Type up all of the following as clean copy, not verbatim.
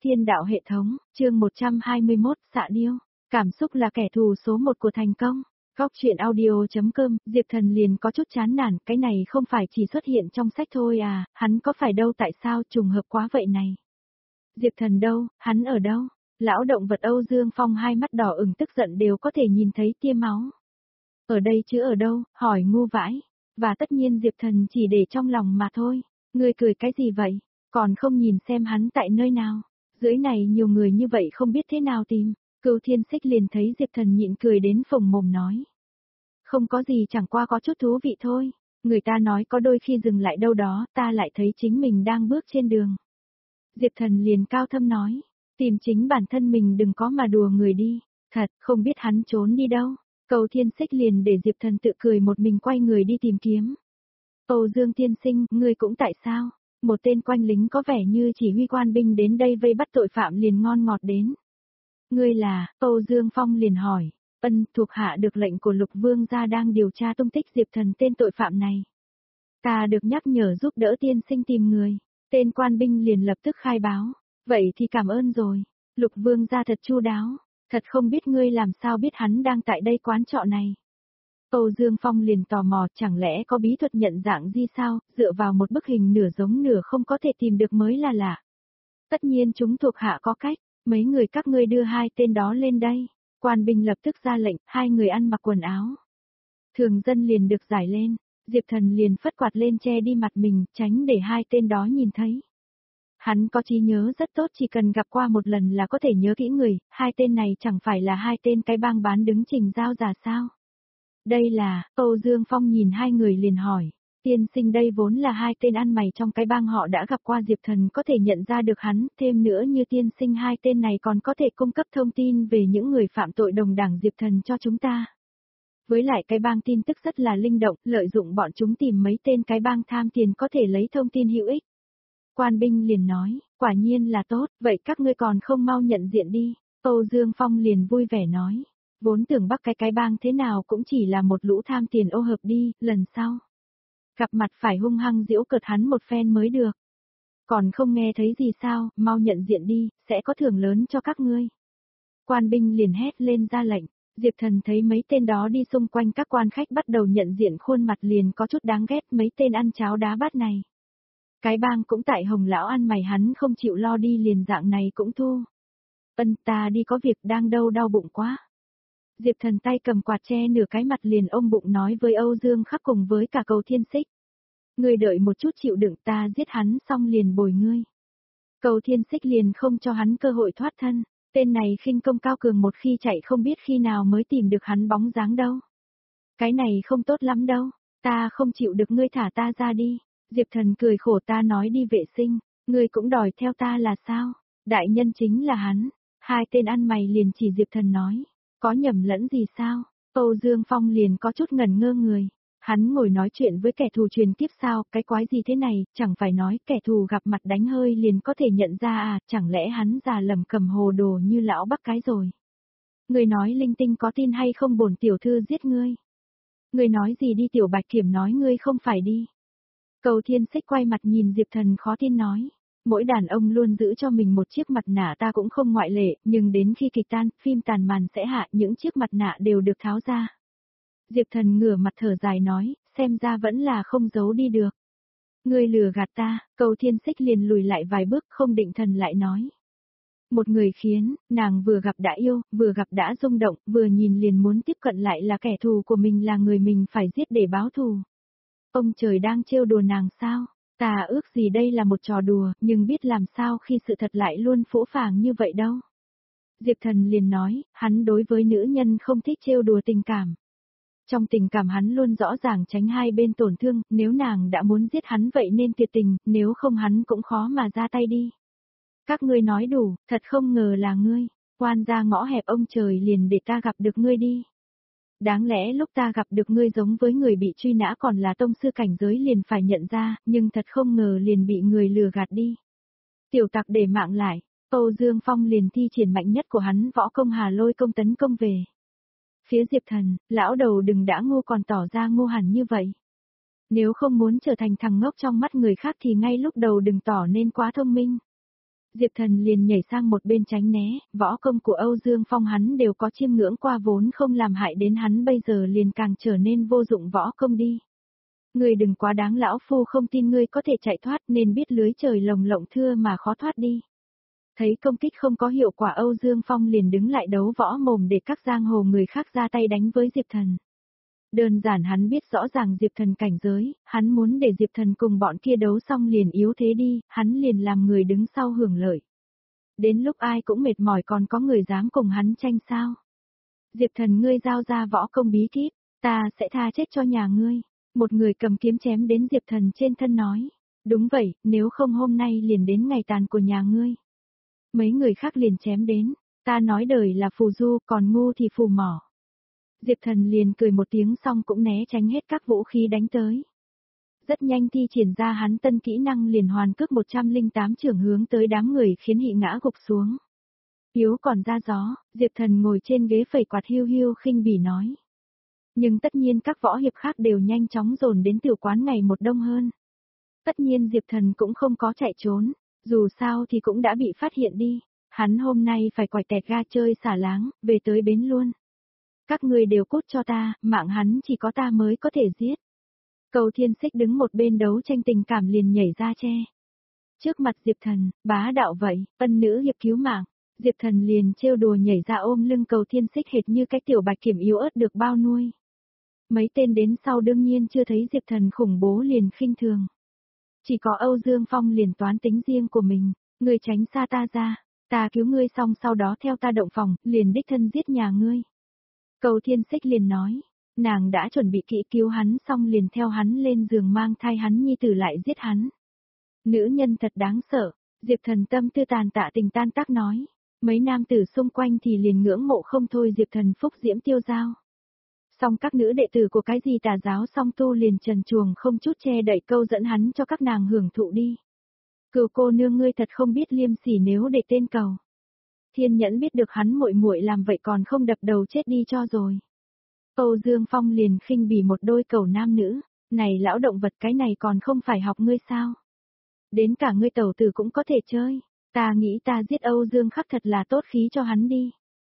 Thiên đạo hệ thống, chương 121, xạ điêu. Cảm xúc là kẻ thù số 1 của thành công. Góc truyện audio.com, Diệp Thần liền có chút chán nản, cái này không phải chỉ xuất hiện trong sách thôi à, hắn có phải đâu, tại sao trùng hợp quá vậy này. Diệp Thần đâu, hắn ở đâu? Lão động vật Âu Dương Phong hai mắt đỏ ửng tức giận đều có thể nhìn thấy tia máu. Ở đây chứ ở đâu, hỏi ngu vãi. Và tất nhiên Diệp Thần chỉ để trong lòng mà thôi. Ngươi cười cái gì vậy? Còn không nhìn xem hắn tại nơi nào. Dưới này nhiều người như vậy không biết thế nào tìm. Cửu Thiên Xích liền thấy Diệp Thần nhịn cười đến phồng mồm nói. Không có gì, chẳng qua có chút thú vị thôi. Người ta nói có đôi khi dừng lại đâu đó, ta lại thấy chính mình đang bước trên đường. Diệp Thần liền cao thâm nói. Tìm chính bản thân mình, đừng có mà đùa người đi. Thật, không biết hắn trốn đi đâu. Cửu Thiên Xích liền để Diệp Thần tự cười một mình quay người đi tìm kiếm. Âu Dương tiên sinh, ngươi cũng tại sao? Một tên quanh lính có vẻ như chỉ huy quan binh đến đây vây bắt tội phạm liền ngon ngọt đến. Ngươi là, Âu Dương Phong liền hỏi, thuộc hạ được lệnh của Lục Vương gia đang điều tra tung tích Diệp Thần tên tội phạm này. Ta được nhắc nhở giúp đỡ tiên sinh tìm người, tên quan binh liền lập tức khai báo, vậy thì cảm ơn rồi, Lục Vương gia thật chu đáo, thật không biết ngươi làm sao biết hắn đang tại đây quán trọ này. Âu Dương Phong liền tò mò, chẳng lẽ có bí thuật nhận dạng gì sao, dựa vào một bức hình nửa giống nửa không có thể tìm được mới là lạ. Tất nhiên chúng thuộc hạ có cách, mấy người các ngươi đưa hai tên đó lên đây. Quan binh lập tức ra lệnh, hai người ăn mặc quần áo. Thường dân liền được giải lên, Diệp Thần liền phất quạt lên che đi mặt mình, tránh để hai tên đó nhìn thấy. Hắn có trí nhớ rất tốt, chỉ cần gặp qua một lần là có thể nhớ kỹ người, hai tên này chẳng phải là hai tên cái bang bán đứng Trình Giao già sao. Đây là, Âu Dương Phong nhìn hai người liền hỏi, tiên sinh đây vốn là hai tên ăn mày trong cái bang, họ đã gặp qua Diệp Thần có thể nhận ra được hắn, thêm nữa như tiên sinh hai tên này còn có thể cung cấp thông tin về những người phạm tội đồng đảng Diệp Thần cho chúng ta. Với lại cái bang tin tức rất là linh động, lợi dụng bọn chúng tìm mấy tên cái bang tham tiền có thể lấy thông tin hữu ích. Quan binh liền nói, quả nhiên là tốt, vậy các ngươi còn không mau nhận diện đi, Âu Dương Phong liền vui vẻ nói. Vốn tưởng Bắc cái bang thế nào cũng chỉ là một lũ tham tiền ô hợp đi, lần sau. Gặp mặt phải hung hăng giễu cợt hắn một phen mới được. Còn không nghe thấy gì sao, mau nhận diện đi, sẽ có thưởng lớn cho các ngươi. Quan binh liền hét lên ra lệnh, Diệp Thần thấy mấy tên đó đi xung quanh các quan khách bắt đầu nhận diện khuôn mặt liền có chút đáng ghét mấy tên ăn cháo đá bát này. Cái bang cũng tại Hồng lão ăn mày hắn không chịu lo đi liền dạng này cũng thu. Ta đi có việc đang đâu đau bụng quá. Diệp Thần tay cầm quạt che nửa cái mặt liền ôm bụng nói với Âu Dương Khắc cùng với cả Cửu Thiên Xích. Ngươi đợi một chút chịu đựng, ta giết hắn xong liền bồi ngươi. Cửu Thiên Xích liền không cho hắn cơ hội thoát thân, tên này khinh công cao cường, một khi chạy không biết khi nào mới tìm được hắn bóng dáng đâu. Cái này không tốt lắm đâu, ta không chịu được, ngươi thả ta ra đi. Diệp Thần cười khổ, ta nói đi vệ sinh, ngươi cũng đòi theo ta là sao? Đại nhân chính là hắn. Hai tên ăn mày liền chỉ Diệp Thần nói. Có nhầm lẫn gì sao? Âu Dương Phong liền có chút ngẩn ngơ người. Hắn ngồi nói chuyện với kẻ thù truyền kiếp sao, cái quái gì thế này, chẳng phải nói kẻ thù gặp mặt đánh hơi liền có thể nhận ra à, chẳng lẽ hắn già lầm cầm hồ đồ như lão Bắc cái rồi. Người nói linh tinh có tin hay không, bổn tiểu thư giết ngươi. Người nói gì đi, Tiểu Bạch Kiểm nói ngươi không phải đi. Cửu Thiên Xích quay mặt nhìn Diệp Thần khó tin nói. Mỗi đàn ông luôn giữ cho mình một chiếc mặt nạ, ta cũng không ngoại lệ, nhưng đến khi kịch tan, phim tàn màn sẽ hạ, những chiếc mặt nạ đều được tháo ra. Diệp Thần ngửa mặt thở dài nói, xem ra vẫn là không giấu đi được. Ngươi lừa gạt ta, Cửu Thiên Xích liền lùi lại vài bước, không định thần lại nói. Một người khiến, nàng vừa gặp đã yêu, vừa gặp đã rung động, vừa nhìn liền muốn tiếp cận lại là kẻ thù của mình, là người mình phải giết để báo thù. Ông trời đang trêu đùa nàng sao? Ta ước gì đây là một trò đùa, nhưng biết làm sao khi sự thật lại luôn phũ phàng như vậy đâu. Diệp Thần liền nói, hắn đối với nữ nhân không thích trêu đùa tình cảm. Trong tình cảm hắn luôn rõ ràng tránh hai bên tổn thương, nếu nàng đã muốn giết hắn vậy nên tuyệt tình, nếu không hắn cũng khó mà ra tay đi. Các ngươi nói đủ, thật không ngờ là ngươi, quan ra ngõ hẹp ông trời liền để ta gặp được ngươi đi. Đáng lẽ lúc ta gặp được ngươi giống với người bị truy nã còn là tông sư cảnh giới liền phải nhận ra, nhưng thật không ngờ liền bị người lừa gạt đi. Tiểu tặc để mạng lại, Âu Dương Phong liền thi triển mạnh nhất của hắn võ công Hà Lôi công tấn công về. Phía Diệp Thần, lão đầu đừng đã ngu còn tỏ ra ngu hẳn như vậy. Nếu không muốn trở thành thằng ngốc trong mắt người khác thì ngay lúc đầu đừng tỏ nên quá thông minh. Diệp Thần liền nhảy sang một bên tránh né, võ công của Âu Dương Phong hắn đều có chiêm ngưỡng qua vốn không làm hại đến hắn bây giờ liền càng trở nên vô dụng võ công đi. Ngươi đừng quá đáng lão phu không tin ngươi có thể chạy thoát nên biết lưới trời lồng lộng thưa mà khó thoát đi. Thấy công kích không có hiệu quả Âu Dương Phong liền đứng lại đấu võ mồm để các giang hồ người khác ra tay đánh với Diệp Thần. Đơn giản hắn biết rõ ràng Diệp Thần cảnh giới, hắn muốn để Diệp Thần cùng bọn kia đấu xong liền yếu thế đi, hắn liền làm người đứng sau hưởng lợi. Đến lúc ai cũng mệt mỏi còn có người dám cùng hắn tranh sao. Diệp Thần ngươi giao ra võ công bí kíp, ta sẽ tha chết cho nhà ngươi. Một người cầm kiếm chém đến Diệp Thần trên thân nói. Đúng vậy, nếu không hôm nay liền đến ngày tàn của nhà ngươi. Mấy người khác liền chém đến, ta nói đời là phù du còn ngu thì phù mỏ. Diệp Thần liền cười một tiếng xong cũng né tránh hết các vũ khí đánh tới. Rất nhanh thi triển ra hắn tân kỹ năng liền hoàn cước 108 trường hướng tới đám người khiến Hị ngã gục xuống. Yếu còn ra gió, Diệp Thần ngồi trên ghế phẩy quạt hiu hiu khinh bỉ nói. Nhưng tất nhiên các võ hiệp khác đều nhanh chóng dồn đến tiểu quán ngày một đông hơn. Tất nhiên Diệp Thần cũng không có chạy trốn, dù sao thì cũng đã bị phát hiện đi. Hắn hôm nay phải quải tẹt ga chơi xả láng, về tới bến luôn. Các người đều cút cho ta, mạng hắn chỉ có ta mới có thể giết. Cầu Thiên Xích đứng một bên đấu tranh tình cảm liền nhảy ra che. Trước mặt Diệp Thần, bá đạo vậy, ân nữ hiệp cứu mạng. Diệp Thần liền trêu đùa nhảy ra ôm lưng Cầu Thiên Xích hệt như cái tiểu bạch kiểm yếu ớt được bao nuôi. Mấy tên đến sau đương nhiên chưa thấy Diệp Thần khủng bố liền khinh thường. Chỉ có Âu Dương Phong liền toán tính riêng của mình, ngươi tránh xa ta ra, ta cứu ngươi xong sau đó theo ta động phòng, liền đích thân giết nhà ngươi. Cầu Thiên Xích liền nói, nàng đã chuẩn bị kỹ cứu hắn xong liền theo hắn lên giường mang thai hắn nhi tử lại giết hắn. Nữ nhân thật đáng sợ, Diệp Thần tâm tư tàn tạ tình tan tác nói, mấy nam tử xung quanh thì liền ngưỡng mộ không thôi Diệp Thần phúc diễm tiêu dao. Xong các nữ đệ tử của cái gì tà giáo song tu liền trần truồng không chút che đậy câu dẫn hắn cho các nàng hưởng thụ đi. Cừu cô nương ngươi thật không biết liêm sỉ nếu để tên cầu. Thiên Nhẫn biết được hắn muội muội làm vậy còn không đập đầu chết đi cho rồi. Âu Dương Phong liền khinh bỉ một đôi cầu nam nữ, này lão động vật cái này còn không phải học ngươi sao? Đến cả ngươi tẩu tử cũng có thể chơi, ta nghĩ ta giết Âu Dương Khắc thật là tốt khí cho hắn đi.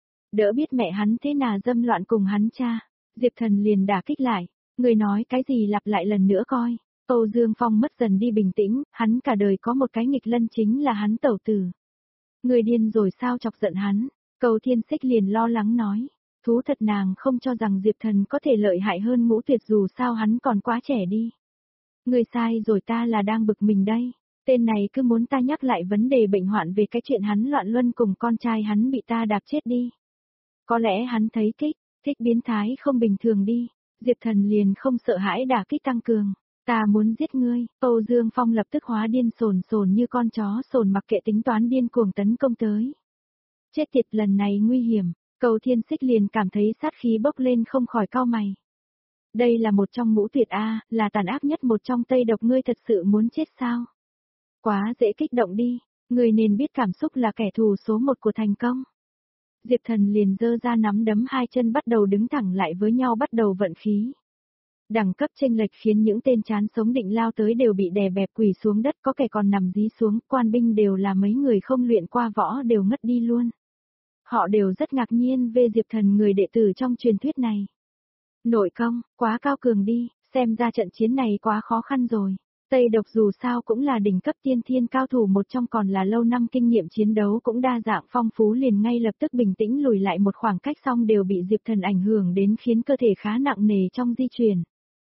Đỡ biết mẹ hắn thế nào dâm loạn cùng hắn cha. Diệp Thần liền đả kích lại, người nói cái gì lặp lại lần nữa coi. Âu Dương Phong mất dần đi bình tĩnh, hắn cả đời có một cái nghịch lân chính là hắn tẩu tử. Người điên rồi sao chọc giận hắn, Cầu Thiên Xích liền lo lắng nói. Thú thật nàng không cho rằng Diệp Thần có thể lợi hại hơn Ngũ Tuyệt dù sao hắn còn quá trẻ đi. Người sai rồi ta là đang bực mình đây, tên này cứ muốn ta nhắc lại vấn đề bệnh hoạn về cái chuyện hắn loạn luân cùng con trai hắn bị ta đạp chết đi. Có lẽ hắn thấy thích biến thái không bình thường đi, Diệp Thần liền không sợ hãi đả kích tăng cường, ta muốn giết ngươi, Âu Dương Phong lập tức hóa điên sồn như con chó sồn mặc kệ tính toán điên cuồng tấn công tới. Chết tiệt lần này nguy hiểm, Cầu Thiên Xích liền cảm thấy sát khí bốc lên không khỏi cau mày. Đây là một trong ngũ tuyệt A, là tàn ác nhất một trong Tây độc ngươi thật sự muốn chết sao? Quá dễ kích động đi, ngươi nên biết cảm xúc là kẻ thù số một của thành công. Diệp Thần liền giơ ra nắm đấm hai chân bắt đầu đứng thẳng lại với nhau bắt đầu vận khí. Đẳng cấp chênh lệch khiến những tên chán sống định lao tới đều bị đè bẹp quỳ xuống đất có kẻ còn nằm dí xuống, quan binh đều là mấy người không luyện qua võ đều ngất đi luôn. Họ đều rất ngạc nhiên về Diệp Thần người đệ tử trong truyền thuyết này. Nội công, quá cao cường đi, xem ra trận chiến này quá khó khăn rồi. Tây độc dù sao cũng là đỉnh cấp tiên thiên cao thủ một trong còn là lâu năm kinh nghiệm chiến đấu cũng đa dạng phong phú liền ngay lập tức bình tĩnh lùi lại một khoảng cách xong đều bị Diệp Thần ảnh hưởng đến khiến cơ thể khá nặng nề trong di chuyển.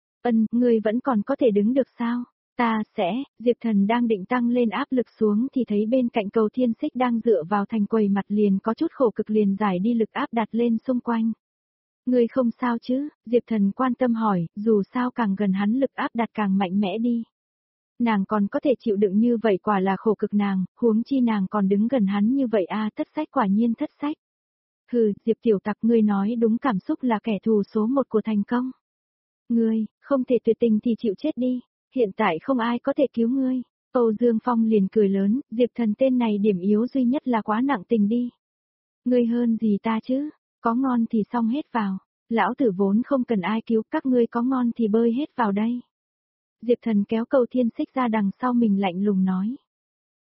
Ngươi vẫn còn có thể đứng được sao? Ta sẽ, Diệp Thần đang định tăng lên áp lực xuống thì thấy bên cạnh Cầu Thiên Xích đang dựa vào thành quầy mặt liền có chút khổ cực liền giải đi lực áp đặt lên xung quanh. Ngươi không sao chứ? Diệp Thần quan tâm hỏi, dù sao càng gần hắn lực áp đặt càng mạnh mẽ đi. Nàng còn có thể chịu đựng như vậy quả là khổ cực nàng, huống chi nàng còn đứng gần hắn như vậy thất sách quả nhiên thất sách. Hừ, Diệp tiểu tặc ngươi nói đúng cảm xúc là kẻ thù số một của thành công. Ngươi, không thể tuyệt tình thì chịu chết đi, hiện tại không ai có thể cứu ngươi. Âu Dương Phong liền cười lớn, Diệp Thần tên này điểm yếu duy nhất là quá nặng tình đi. Ngươi hơn gì ta chứ, có ngon thì xong hết vào, lão tử vốn không cần ai cứu, các ngươi có ngon thì bơi hết vào đây. Diệp Thần kéo Cầu Thiên Xích ra đằng sau mình lạnh lùng nói.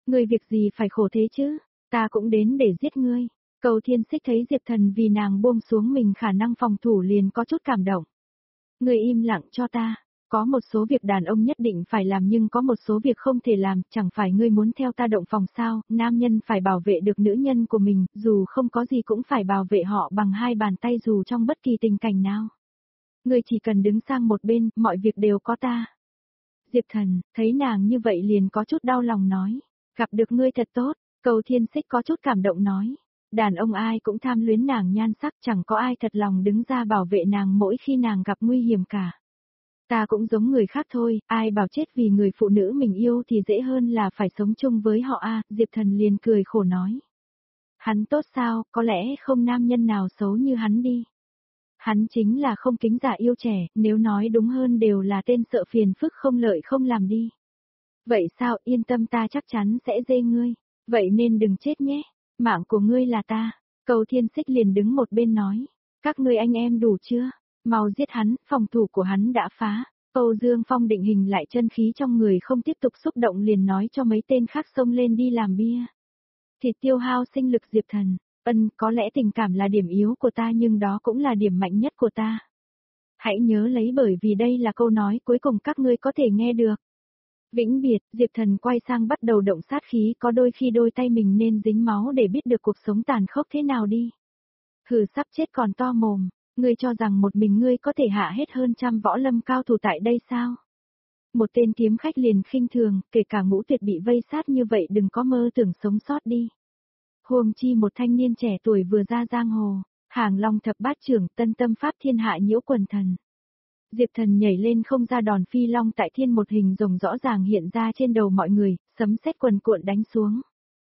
Ngươi việc gì phải khổ thế chứ, ta cũng đến để giết ngươi. Cầu Thiên Xích thấy Diệp Thần vì nàng buông xuống mình khả năng phòng thủ liền có chút cảm động. Ngươi im lặng cho ta, có một số việc đàn ông nhất định phải làm nhưng có một số việc không thể làm, chẳng phải ngươi muốn theo ta động phòng sao, nam nhân phải bảo vệ được nữ nhân của mình, dù không có gì cũng phải bảo vệ họ bằng hai bàn tay dù trong bất kỳ tình cảnh nào. Ngươi chỉ cần đứng sang một bên, mọi việc đều có ta. Diệp Thần, thấy nàng như vậy liền có chút đau lòng nói, gặp được ngươi thật tốt, Cầu Thiên Xích có chút cảm động nói. Đàn ông ai cũng tham luyến nàng nhan sắc, chẳng có ai thật lòng đứng ra bảo vệ nàng mỗi khi nàng gặp nguy hiểm cả. Ta cũng giống người khác thôi, ai bảo chết vì người phụ nữ mình yêu thì dễ hơn là phải sống chung với họ a. Diệp Thần liền cười khổ nói. Hắn tốt sao, có lẽ không nam nhân nào xấu như hắn đi. Hắn chính là không kính giả yêu trẻ, nếu nói đúng hơn đều là tên sợ phiền phức không lợi không làm đi. Vậy sao, yên tâm ta chắc chắn sẽ dê ngươi, vậy nên đừng chết nhé. Mạng của ngươi là ta. Cầu Thiên Xích liền đứng một bên nói. Các ngươi anh em đủ chưa? Mau giết hắn, phòng thủ của hắn đã phá. Âu Dương Phong định hình lại chân khí trong người không tiếp tục xúc động liền nói cho mấy tên khác xông lên đi làm bia. Thịt tiêu hao sinh lực Diệp Thần. Có lẽ tình cảm là điểm yếu của ta nhưng đó cũng là điểm mạnh nhất của ta. Hãy nhớ lấy bởi vì đây là câu nói cuối cùng các ngươi có thể nghe được. Vĩnh biệt, Diệp Thần quay sang bắt đầu động sát khí, có đôi khi đôi tay mình nên dính máu để biết được cuộc sống tàn khốc thế nào đi. Hừ, sắp chết còn to mồm, ngươi cho rằng một mình ngươi có thể hạ hết hơn trăm võ lâm cao thủ tại đây sao? Một tên kiếm khách liền khinh thường, kể cả Ngũ Tuyệt bị vây sát như vậy đừng có mơ tưởng sống sót đi. Huống chi một thanh niên trẻ tuổi vừa ra giang hồ, Hàng Long thập bát trưởng, tân tâm pháp thiên hạ nhiễu quần thần. Diệp Thần nhảy lên không ra đòn phi long tại thiên, một hình rồng rõ ràng hiện ra trên đầu mọi người, sấm sét quần cuộn đánh xuống.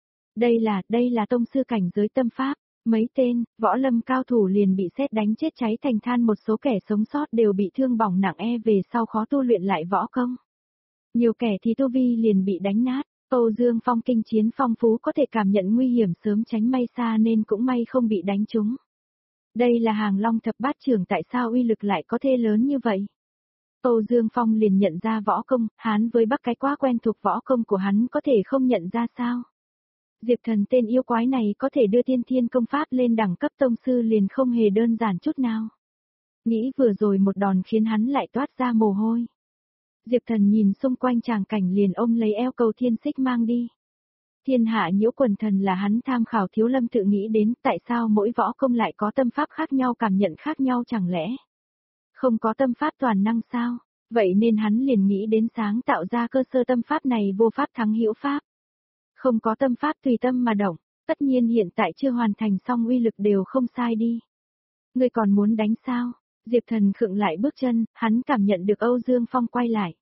Đây là tông sư cảnh giới tâm pháp, mấy tên, võ lâm cao thủ liền bị sét đánh chết cháy thành than, một số kẻ sống sót đều bị thương bỏng nặng về sau khó tu luyện lại võ công. Nhiều kẻ thì tu vi liền bị đánh nát, Âu Dương Phong kinh chiến phong phú có thể cảm nhận nguy hiểm sớm tránh may xa nên cũng may không bị đánh trúng. Đây là Hàng Long thập bát trưởng, tại sao uy lực lại có thể lớn như vậy? Âu Dương Phong liền nhận ra võ công, hắn với Bắc cái quá quen thuộc võ công của hắn có thể không nhận ra sao? Diệp Thần tên yêu quái này có thể đưa tiên thiên công pháp lên đẳng cấp tông sư liền không hề đơn giản chút nào. Nghĩ vừa rồi một đòn khiến hắn lại toát ra mồ hôi. Diệp Thần nhìn xung quanh tràng cảnh liền ôm lấy eo Cầu Thiên Xích mang đi. Thiên hạ nhiễu quần thần là hắn tham khảo Thiếu Lâm tự nghĩ đến, tại sao mỗi võ công lại có tâm pháp khác nhau, cảm nhận khác nhau, chẳng lẽ không có tâm pháp toàn năng sao? Vậy nên hắn liền nghĩ đến sáng tạo ra cơ sơ tâm pháp này, vô pháp thắng hữu pháp. Không có tâm pháp tùy tâm mà động, tất nhiên hiện tại chưa hoàn thành xong uy lực đều không sai đi. Ngươi còn muốn đánh sao? Diệp Thần khựng lại bước chân, hắn cảm nhận được Âu Dương Phong quay lại.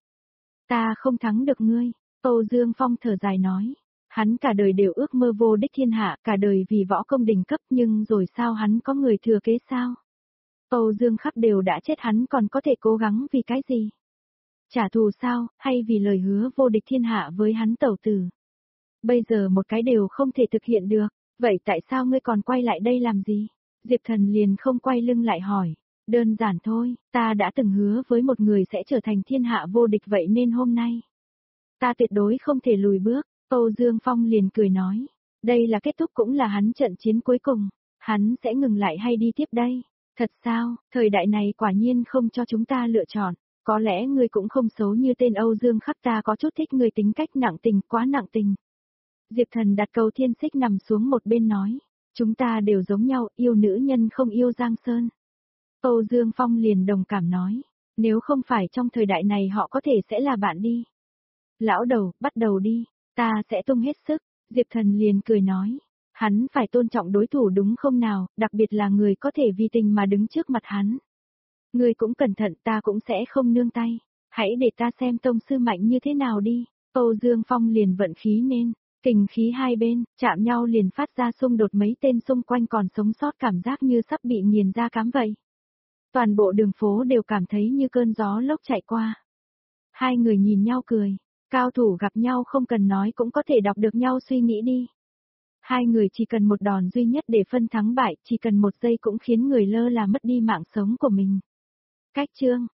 Ta không thắng được ngươi, Âu Dương Phong thở dài nói. Hắn cả đời đều ước mơ vô đích thiên hạ, cả đời vì võ công đỉnh cấp, nhưng rồi sao hắn có người thừa kế sao? Âu Dương Khắc đều đã chết, hắn còn có thể cố gắng vì cái gì? Trả thù sao, hay vì lời hứa vô địch thiên hạ với hắn tẩu tử? Bây giờ một cái đều không thể thực hiện được, vậy tại sao ngươi còn quay lại đây làm gì? Diệp Thần liền không quay lưng lại hỏi. Đơn giản thôi, ta đã từng hứa với một người sẽ trở thành thiên hạ vô địch, vậy nên hôm nay ta tuyệt đối không thể lùi bước. Âu Dương Phong liền cười nói, đây là kết thúc cũng là hắn trận chiến cuối cùng, hắn sẽ ngừng lại hay đi tiếp đây? Thật sao, thời đại này quả nhiên không cho chúng ta lựa chọn, có lẽ ngươi cũng không xấu như tên Âu Dương Khắc, ta có chút thích người tính cách nặng tình, quá nặng tình. Diệp Thần đặt Cầu Thiên Xích nằm xuống một bên nói, chúng ta đều giống nhau, yêu nữ nhân không yêu Giang Sơn. Âu Dương Phong liền đồng cảm nói, nếu không phải trong thời đại này họ có thể sẽ là bạn đi. Lão đầu, bắt đầu đi. Ta sẽ tung hết sức, Diệp Thần liền cười nói. Hắn phải tôn trọng đối thủ đúng không nào, đặc biệt là người có thể vì tình mà đứng trước mặt hắn. Ngươi cũng cẩn thận, ta cũng sẽ không nương tay. Hãy để ta xem tông sư mạnh như thế nào đi. Âu Dương Phong liền vận khí nên, kình khí hai bên, chạm nhau liền phát ra xung đột, mấy tên xung quanh còn sống sót cảm giác như sắp bị nghiền ra cám vậy. Toàn bộ đường phố đều cảm thấy như cơn gió lốc chạy qua. Hai người nhìn nhau cười. Cao thủ gặp nhau không cần nói cũng có thể đọc được nhau suy nghĩ đi. Hai người chỉ cần một đòn duy nhất để phân thắng bại, chỉ cần một giây cũng khiến người lơ là mất đi mạng sống của mình. Cách chương